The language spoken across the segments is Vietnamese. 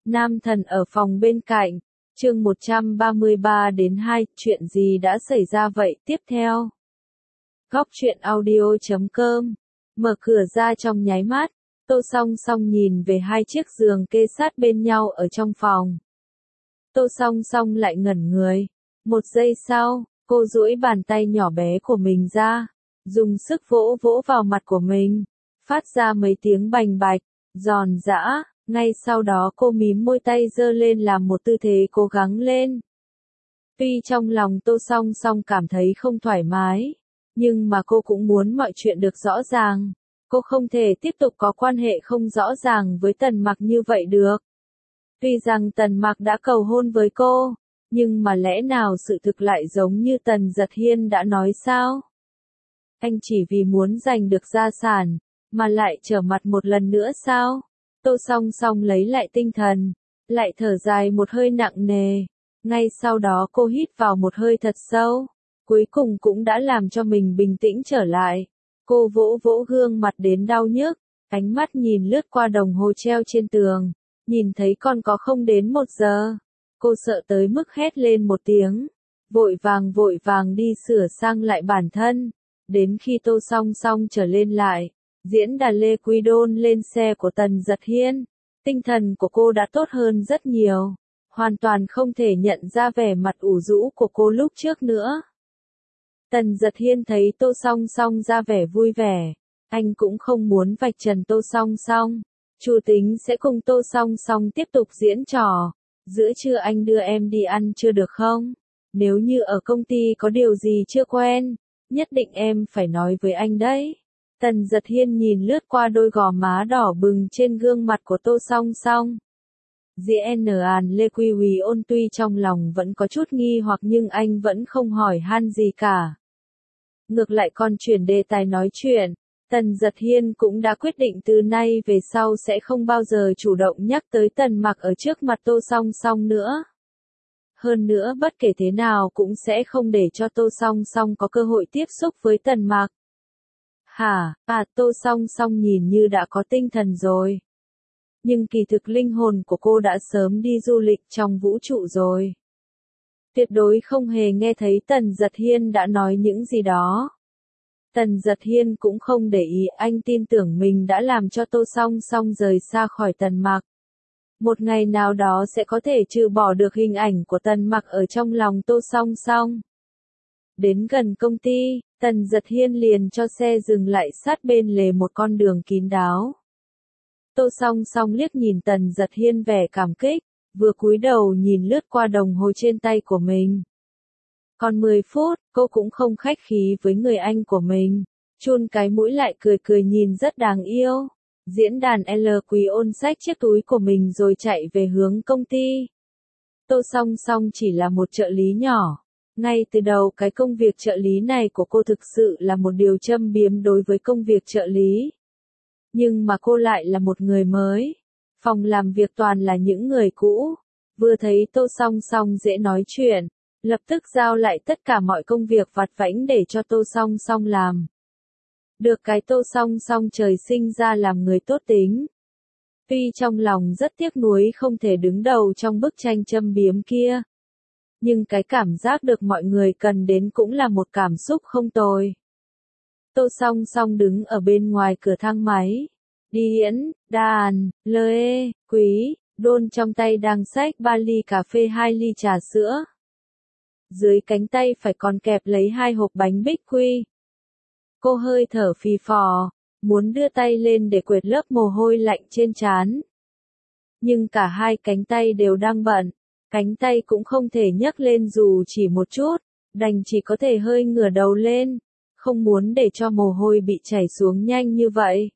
Nam thần ở phòng bên cạnh. Chương 133 đến 2, chuyện gì đã xảy ra vậy? Tiếp theo. Góc truyện audio.com. Mở cửa ra trong nháy mắt, Tô Song Song nhìn về hai chiếc giường kê sát bên nhau ở trong phòng. Tô Song Song lại ngẩn người. Một giây sau, cô duỗi bàn tay nhỏ bé của mình ra, dùng sức vỗ vỗ vào mặt của mình, phát ra mấy tiếng bành bạch, giòn giã. Ngay sau đó cô mím môi tay giơ lên làm một tư thế cố gắng lên. Tuy trong lòng Tô Song Song cảm thấy không thoải mái, nhưng mà cô cũng muốn mọi chuyện được rõ ràng. Cô không thể tiếp tục có quan hệ không rõ ràng với Tần Mặc như vậy được. Tuy rằng Tần Mặc đã cầu hôn với cô, nhưng mà lẽ nào sự thực lại giống như Tần Giật Hiên đã nói sao? Anh chỉ vì muốn giành được gia sản, mà lại trở mặt một lần nữa sao? Tô Song Song lấy lại tinh thần, lại thở dài một hơi nặng nề. Ngay sau đó cô hít vào một hơi thật sâu, cuối cùng cũng đã làm cho mình bình tĩnh trở lại. Cô vỗ vỗ gương mặt đến đau nhức, ánh mắt nhìn lướt qua đồng hồ treo trên tường, nhìn thấy còn có không đến 1 giờ. Cô sợ tới mức hét lên một tiếng, vội vàng đi sửa sang lại bản thân. Đến khi Tô Song Song trở lên lại, diễn đàn Lê Quý Đôn lên xe của Tần Giật Hiên, tinh thần của cô đã tốt hơn rất nhiều, hoàn toàn không thể nhận ra vẻ mặt ủ rũ của cô lúc trước nữa. Tần Giật Hiên thấy Tô Song Song ra vẻ vui vẻ, anh cũng không muốn vạch trần Tô Song Song, chủ tính sẽ cùng Tô Song Song tiếp tục diễn trò. Giữa trưa anh đưa em đi ăn chưa được không? Nếu như ở công ty có điều gì chưa quen, nhất định em phải nói với anh đấy. Tần Giật Hiên nhìn lướt qua đôi gò má đỏ bừng trên gương mặt của Tô Song Song. Diễn An Lê Quy Hùy Ôn tuy trong lòng vẫn có chút nghi hoặc nhưng anh vẫn không hỏi han gì cả. Ngược lại còn chuyển đề tài nói chuyện, Tần Giật Hiên cũng đã quyết định từ nay về sau sẽ không bao giờ chủ động nhắc tới Tần Mặc ở trước mặt Tô Song Song nữa. Hơn nữa bất kể thế nào cũng sẽ không để cho Tô Song Song có cơ hội tiếp xúc với Tần Mặc. Tô Song Song nhìn như đã có tinh thần rồi. Nhưng kỳ thực linh hồn của cô đã sớm đi du lịch trong vũ trụ rồi. Tuyệt đối không hề nghe thấy Tần Giật Hiên đã nói những gì đó. Tần Giật Hiên cũng không để ý, anh tin tưởng mình đã làm cho Tô Song Song rời xa khỏi Tần Mặc. Một ngày nào đó sẽ có thể trừ bỏ được hình ảnh của Tần Mặc ở trong lòng Tô Song Song. Đến gần công ty, Tần Giật Hiên liền cho xe dừng lại sát bên lề một con đường kín đáo. Tô Song Song liếc nhìn Tần Giật Hiên vẻ cảm kích, vừa cúi đầu nhìn lướt qua đồng hồ trên tay của mình. Còn 10 phút, cô cũng không khách khí với người anh của mình, chun cái mũi lại cười cười nhìn rất đáng yêu. Diễn đàn L Quý Ôn xách chiếc túi của mình rồi chạy về hướng công ty. Tô Song Song chỉ là một trợ lý nhỏ. Ngay từ đầu cái công việc trợ lý này của cô thực sự là một điều châm biếm đối với công việc trợ lý. Nhưng mà cô lại là một người mới. Phòng làm việc toàn là những người cũ. Vừa thấy Tô Song Song dễ nói chuyện, lập tức giao lại tất cả mọi công việc vặt vãnh để cho Tô Song Song làm. Được cái Tô Song Song trời sinh ra làm người tốt tính. Tuy trong lòng rất tiếc nuối không thể đứng đầu trong bức tranh châm biếm kia. Nhưng cái cảm giác được mọi người cần đến cũng là một cảm xúc không tồi. Tô Song Song đứng ở bên ngoài cửa thang máy. Điển, Đàn, Lê, Quý, Đôn trong tay đang xách 3 ly cà phê 2 ly trà sữa. Dưới cánh tay phải còn kẹp lấy 2 hộp bánh bích quy. Cô hơi thở phì phò, muốn đưa tay lên để quệt lớp mồ hôi lạnh trên trán. Nhưng cả hai cánh tay đều đang bận, cánh tay cũng không thể nhấc lên dù chỉ một chút, đành chỉ có thể hơi ngửa đầu lên, không muốn để cho mồ hôi bị chảy xuống nhanh như vậy.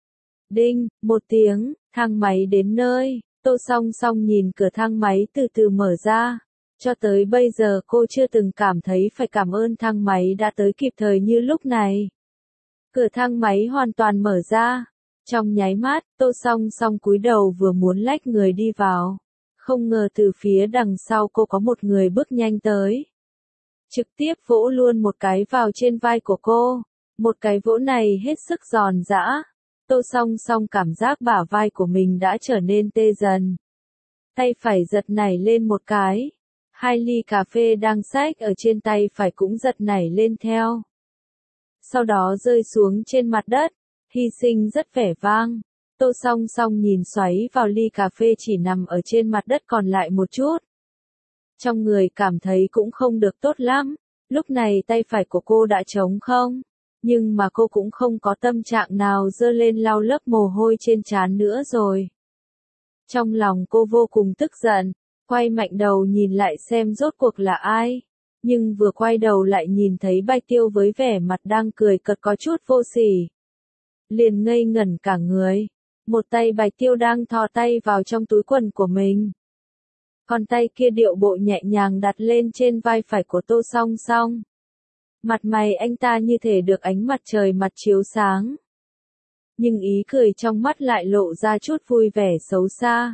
Đinh, một tiếng, thang máy đến nơi, Tô Song Song nhìn cửa thang máy từ từ mở ra. Cho tới bây giờ cô chưa từng cảm thấy phải cảm ơn thang máy đã tới kịp thời như lúc này. Cửa thang máy hoàn toàn mở ra. Trong nháy mắt, Tô Song Song cúi đầu vừa muốn lách người đi vào. Không ngờ từ phía đằng sau cô có một người bước nhanh tới. Trực tiếp vỗ luôn một cái vào trên vai của cô. Một cái vỗ này hết sức giòn giã. Tô Song Song cảm giác bả vai của mình đã trở nên tê dần. Tay phải giật nảy lên một cái. 2 ly cà phê đang xách ở trên tay phải cũng giật nảy lên theo. Sau đó rơi xuống trên mặt đất, hy sinh rất vẻ vang. Tô Song Song nhìn xoáy vào ly cà phê chỉ nằm ở trên mặt đất còn lại một chút. Trong người cảm thấy cũng không được tốt lắm, lúc này tay phải của cô đã trống không, nhưng mà cô cũng không có tâm trạng nào giơ lên lau lớp mồ hôi trên trán nữa rồi. Trong lòng cô vô cùng tức giận, quay mạnh đầu nhìn lại xem rốt cuộc là ai, nhưng vừa quay đầu lại nhìn thấy Bạch Tiêu với vẻ mặt đang cười cợt có chút vô sỉ. Liền ngây ngẩn cả người, một tay Bạch Tiêu đang thò tay vào trong túi quần của mình. Còn tay kia điệu bộ nhẹ nhàng đặt lên trên vai phải của Tô Song Song. Mặt mày anh ta như thể được ánh mặt trời mặt chiếu sáng. Nhưng ý cười trong mắt lại lộ ra chút vui vẻ xấu xa.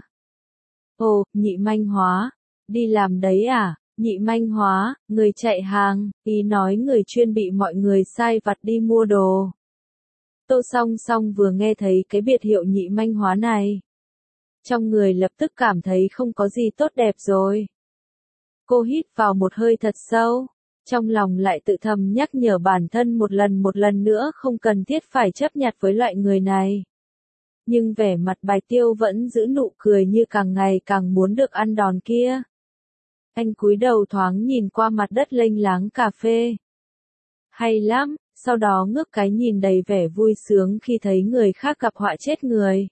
Ồ, Nhị Manh Hóa, đi làm đấy à? Nhị Manh Hóa, người chạy hàng, ý nói người chuyên bị mọi người sai vặt đi mua đồ. Tô Song Song vừa nghe thấy cái biệt hiệu Nhị Manh Hóa này, trong người lập tức cảm thấy không có gì tốt đẹp rồi. Cô hít vào một hơi thật sâu, trong lòng lại tự thầm nhắc nhở bản thân một lần nữa không cần thiết phải chấp nhặt với loại người này. Nhưng vẻ mặt Bạch Tiêu vẫn giữ nụ cười như càng ngày càng muốn được ăn đòn kia. Anh cúi đầu thoáng nhìn qua mặt đất lênh láng cà phê. Hay lắm, sau đó ngước cái nhìn đầy vẻ vui sướng khi thấy người khác gặp họa chết người.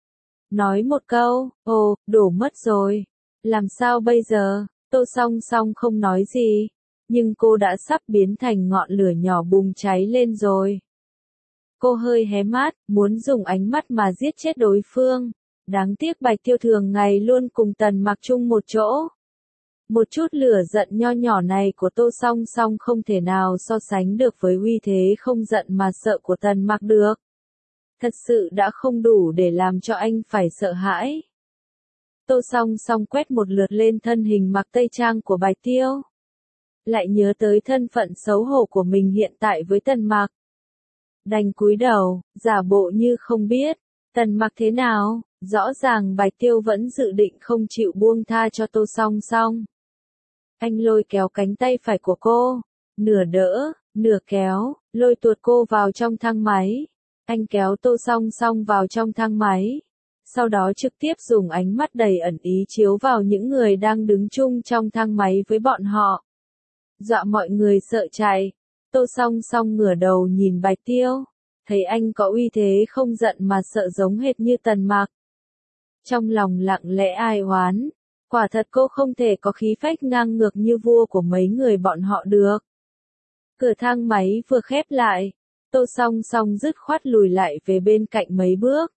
Nói một câu, ồ, đổ mất rồi. Làm sao bây giờ? Tô Song Song không nói gì, nhưng cô đã sắp biến thành ngọn lửa nhỏ bùng cháy lên rồi. Cô hơi hé mắt, muốn dùng ánh mắt mà giết chết đối phương. Đáng tiếc Bạch Tiêu thường ngày luôn cùng Tần Mặc chung một chỗ. Một chút lửa giận nho nhỏ này của Tô Song Song không thể nào so sánh được với uy thế không giận mà sợ của Tần Mặc được. Thật sự đã không đủ để làm cho anh phải sợ hãi. Tô Song Song quét một lượt lên thân hình mặc tây trang của Bạch Tiêu. Lại nhớ tới thân phận xấu hổ của mình hiện tại với Tần Mặc. Đành cúi đầu, giả bộ như không biết. Tần Mặc thế nào? Rõ ràng Bạch Tiêu vẫn dự định không chịu buông tha cho Tô Song Song. Anh lôi kéo cánh tay phải của cô, nửa đỡ, nửa kéo, lôi tuột cô vào trong thang máy. Anh kéo Tô Song Song vào trong thang máy. Sau đó trực tiếp dùng ánh mắt đầy ẩn ý chiếu vào những người đang đứng chung trong thang máy với bọn họ. Dọa mọi người sợ chạy. Tô Song Song ngửa đầu nhìn Bạch Tiêu. Thấy anh có uy thế không giận mà sợ giống hệt như Tần Mặc. Trong lòng lặng lẽ ai oán. Quả thật cô không thể có khí phách ngang ngược như vua của mấy người bọn họ được. Cửa thang máy vừa khép lại. Tô Song Song dứt khoát lùi lại về bên cạnh mấy bước.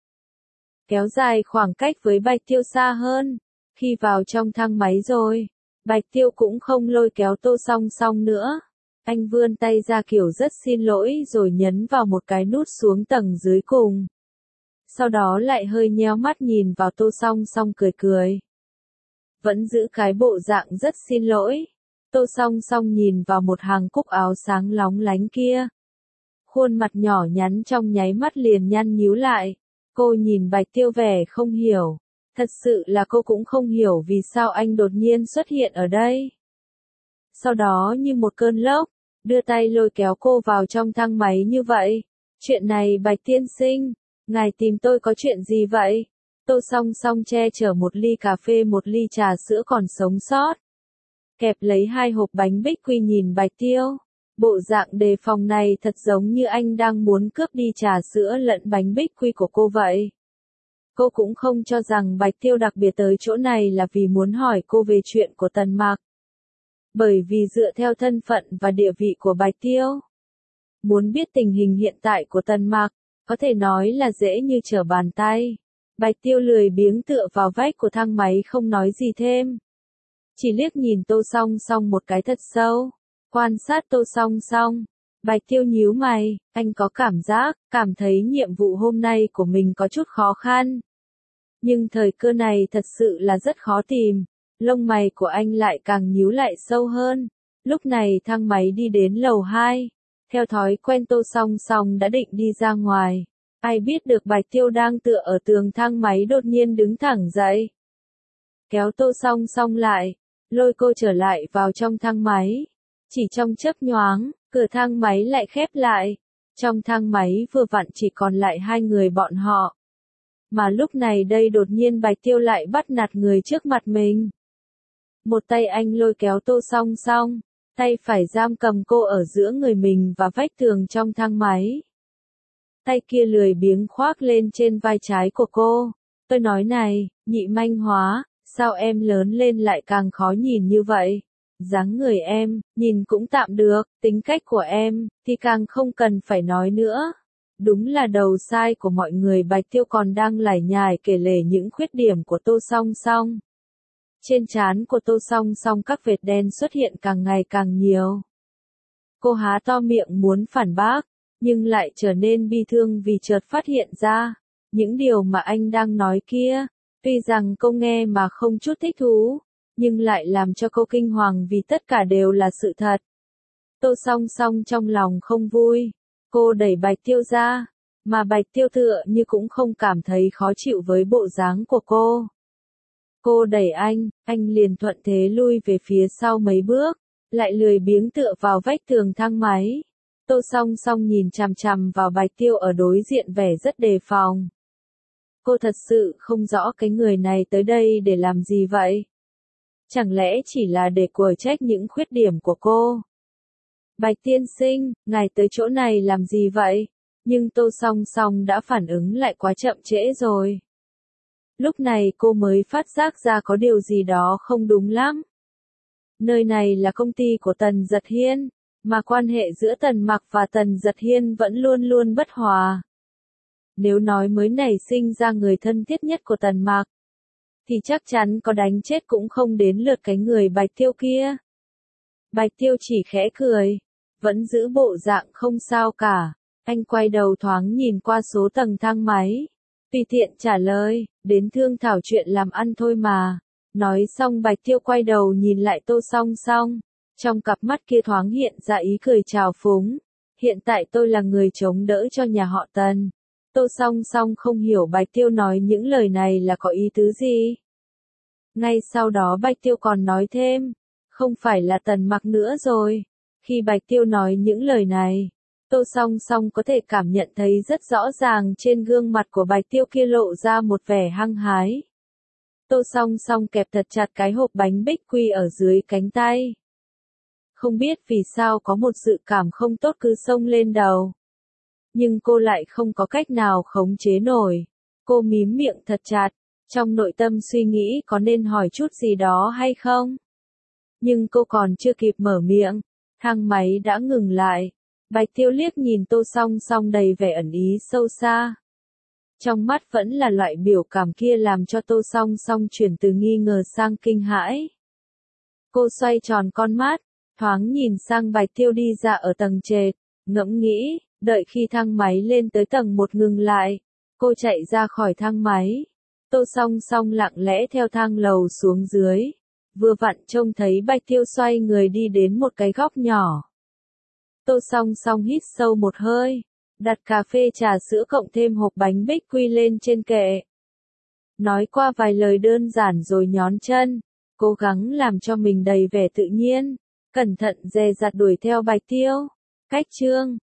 Kéo dài khoảng cách với Bạch Tiêu xa hơn. Khi vào trong thang máy rồi, Bạch Tiêu cũng không lôi kéo Tô Song Song nữa. Anh vươn tay ra kiểu rất xin lỗi rồi nhấn vào một cái nút xuống tầng dưới cùng. Sau đó lại hơi nhéo mắt nhìn vào Tô Song Song cười cười. Vẫn giữ cái bộ dạng rất xin lỗi. Tô Song Song nhìn vào một hàng cúc áo sáng lóng lánh kia. Khuôn mặt nhỏ nhắn trong nháy mắt liền nhăn nhíu lại. Cô nhìn Bạch Tiêu vẻ không hiểu. Thật sự là cô cũng không hiểu vì sao anh đột nhiên xuất hiện ở đây. Sau đó như một cơn lốc, đưa tay lôi kéo cô vào trong thang máy như vậy. Chuyện này Bạch tiên sinh, ngài tìm tôi có chuyện gì vậy? Tô Song Song che chở một ly cà phê một ly trà sữa còn sống sót. Kẹp lấy 2 hộp bánh bích quy nhìn Bạch Tiêu. Bộ dạng đề phòng này thật giống như anh đang muốn cướp đi trà sữa lẫn bánh bích quy của cô vậy. Cô cũng không cho rằng Bạch Tiêu đặc biệt tới chỗ này là vì muốn hỏi cô về chuyện của Tần Mặc. Bởi vì dựa theo thân phận và địa vị của Bạch Tiêu, muốn biết tình hình hiện tại của Tần Mặc, có thể nói là dễ như trở bàn tay. Bạch Tiêu lười biếng tựa vào vách của thang máy không nói gì thêm. Chỉ liếc nhìn Tô Song Song một cái thật sâu. Quan sát Tô Song Song. Bạch Tiêu nhíu mày, anh có cảm thấy nhiệm vụ hôm nay của mình có chút khó khăn. Nhưng thời cơ này thật sự là rất khó tìm. Lông mày của anh lại càng nhíu lại sâu hơn. Lúc này thang máy đi đến lầu 2. Theo thói quen Tô Song Song đã định đi ra ngoài. Ai biết được Bạch Tiêu đang tựa ở tường thang máy đột nhiên đứng thẳng dậy. kéo Tô Song Song lại, lôi cô trở lại vào trong thang máy. Chỉ trong chớp nhoáng, cửa thang máy lại khép lại. Trong thang máy vừa vặn chỉ còn lại hai người bọn họ. Mà lúc này đây đột nhiên Bạch Tiêu lại bắt nạt người trước mặt mình. Một tay anh lôi kéo Tô Song Song, tay phải giam cầm cô ở giữa người mình và vách tường trong thang máy. Tay kia lười biếng khoác lên trên vai trái của cô. Tôi nói này, Nhị Manh Hóa, sao em lớn lên lại càng khó nhìn như vậy? Dáng người em, nhìn cũng tạm được, tính cách của em, thì càng không cần phải nói nữa. Đúng là đầu sai của mọi người. Bạch Tiêu còn đang lải nhải kể lể những khuyết điểm của Tô Song Song. Trên trán của Tô Song Song các vệt đen xuất hiện càng ngày càng nhiều. Cô há to miệng muốn phản bác, nhưng lại trở nên bi thương vì chợt phát hiện ra, những điều mà anh đang nói kia, tuy rằng cô nghe mà không chút thích thú, nhưng lại làm cho cô kinh hoàng vì tất cả đều là sự thật. Tô Song Song trong lòng không vui, cô đẩy Bạch Tiêu ra, mà Bạch Tiêu tựa như cũng không cảm thấy khó chịu với bộ dáng của cô. Cô đẩy anh liền thuận thế lui về phía sau mấy bước, lại lười biếng tựa vào vách tường thang máy. Tô Song Song nhìn chằm chằm vào Bạch Tiêu ở đối diện vẻ rất đề phòng. Cô thật sự không rõ cái người này tới đây để làm gì vậy? Chẳng lẽ chỉ là để quở trách những khuyết điểm của cô? Bạch tiên sinh, ngài tới chỗ này làm gì vậy? Nhưng Tô Song Song đã phản ứng lại quá chậm trễ rồi. Lúc này cô mới phát giác ra có điều gì đó không đúng lắm. Nơi này là công ty của Tần Giật Hiên, mà quan hệ giữa Tần Mặc và Tần Giật Hiên vẫn luôn luôn bất hòa. Nếu nói mới nảy sinh ra người thân thiết nhất của Tần Mặc, thì chắc chắn có đánh chết cũng không đến lượt cái người Bạch Tiêu kia. Bạch Tiêu chỉ khẽ cười, vẫn giữ bộ dạng không sao cả. Anh quay đầu thoáng nhìn qua số tầng thang máy, tùy tiện trả lời, đến thương thảo chuyện làm ăn thôi mà. Nói xong Bạch Tiêu quay đầu nhìn lại Tô Song Song, trong cặp mắt kia thoáng hiện ra ý cười trào phúng. Hiện tại tôi là người chống đỡ cho nhà họ Tần. Tô Song Song không hiểu Bạch Tiêu nói những lời này là có ý tứ gì. Ngay sau đó Bạch Tiêu còn nói thêm, không phải là Tần Mặc nữa rồi. Khi Bạch Tiêu nói những lời này, Tô Song Song có thể cảm nhận thấy rất rõ ràng trên gương mặt của Bạch Tiêu kia lộ ra một vẻ hăng hái. Tô Song Song kẹp thật chặt cái hộp bánh bích quy ở dưới cánh tay. Không biết vì sao có một dự cảm không tốt cứ xông lên đầu. Nhưng cô lại không có cách nào khống chế nổi. Cô mím miệng thật chặt, trong nội tâm suy nghĩ có nên hỏi chút gì đó hay không. Nhưng cô còn chưa kịp mở miệng, thang máy đã ngừng lại. Bạch Tiêu liếc nhìn Tô Song Song đầy vẻ ẩn ý sâu xa. Trong mắt vẫn là loại biểu cảm kia làm cho Tô Song Song chuyển từ nghi ngờ sang kinh hãi. Cô xoay tròn con mắt, thoáng nhìn sang Bạch Tiêu đi ra ở tầng trệt, ngẫm nghĩ, đợi khi thang máy lên tới tầng 1 ngừng lại, cô chạy ra khỏi thang máy. Tô Song Song lặng lẽ theo thang lầu xuống dưới, vừa vặn trông thấy Bạch Tiêu xoay người đi đến một cái góc nhỏ. Tô Song Song hít sâu một hơi, đặt cà phê trà sữa cộng thêm hộp bánh bích quy lên trên kệ. Nói qua vài lời đơn giản rồi nhón chân, cố gắng làm cho mình đầy vẻ tự nhiên, cẩn thận dè dặt đuổi theo Bạch Tiêu. Cách chương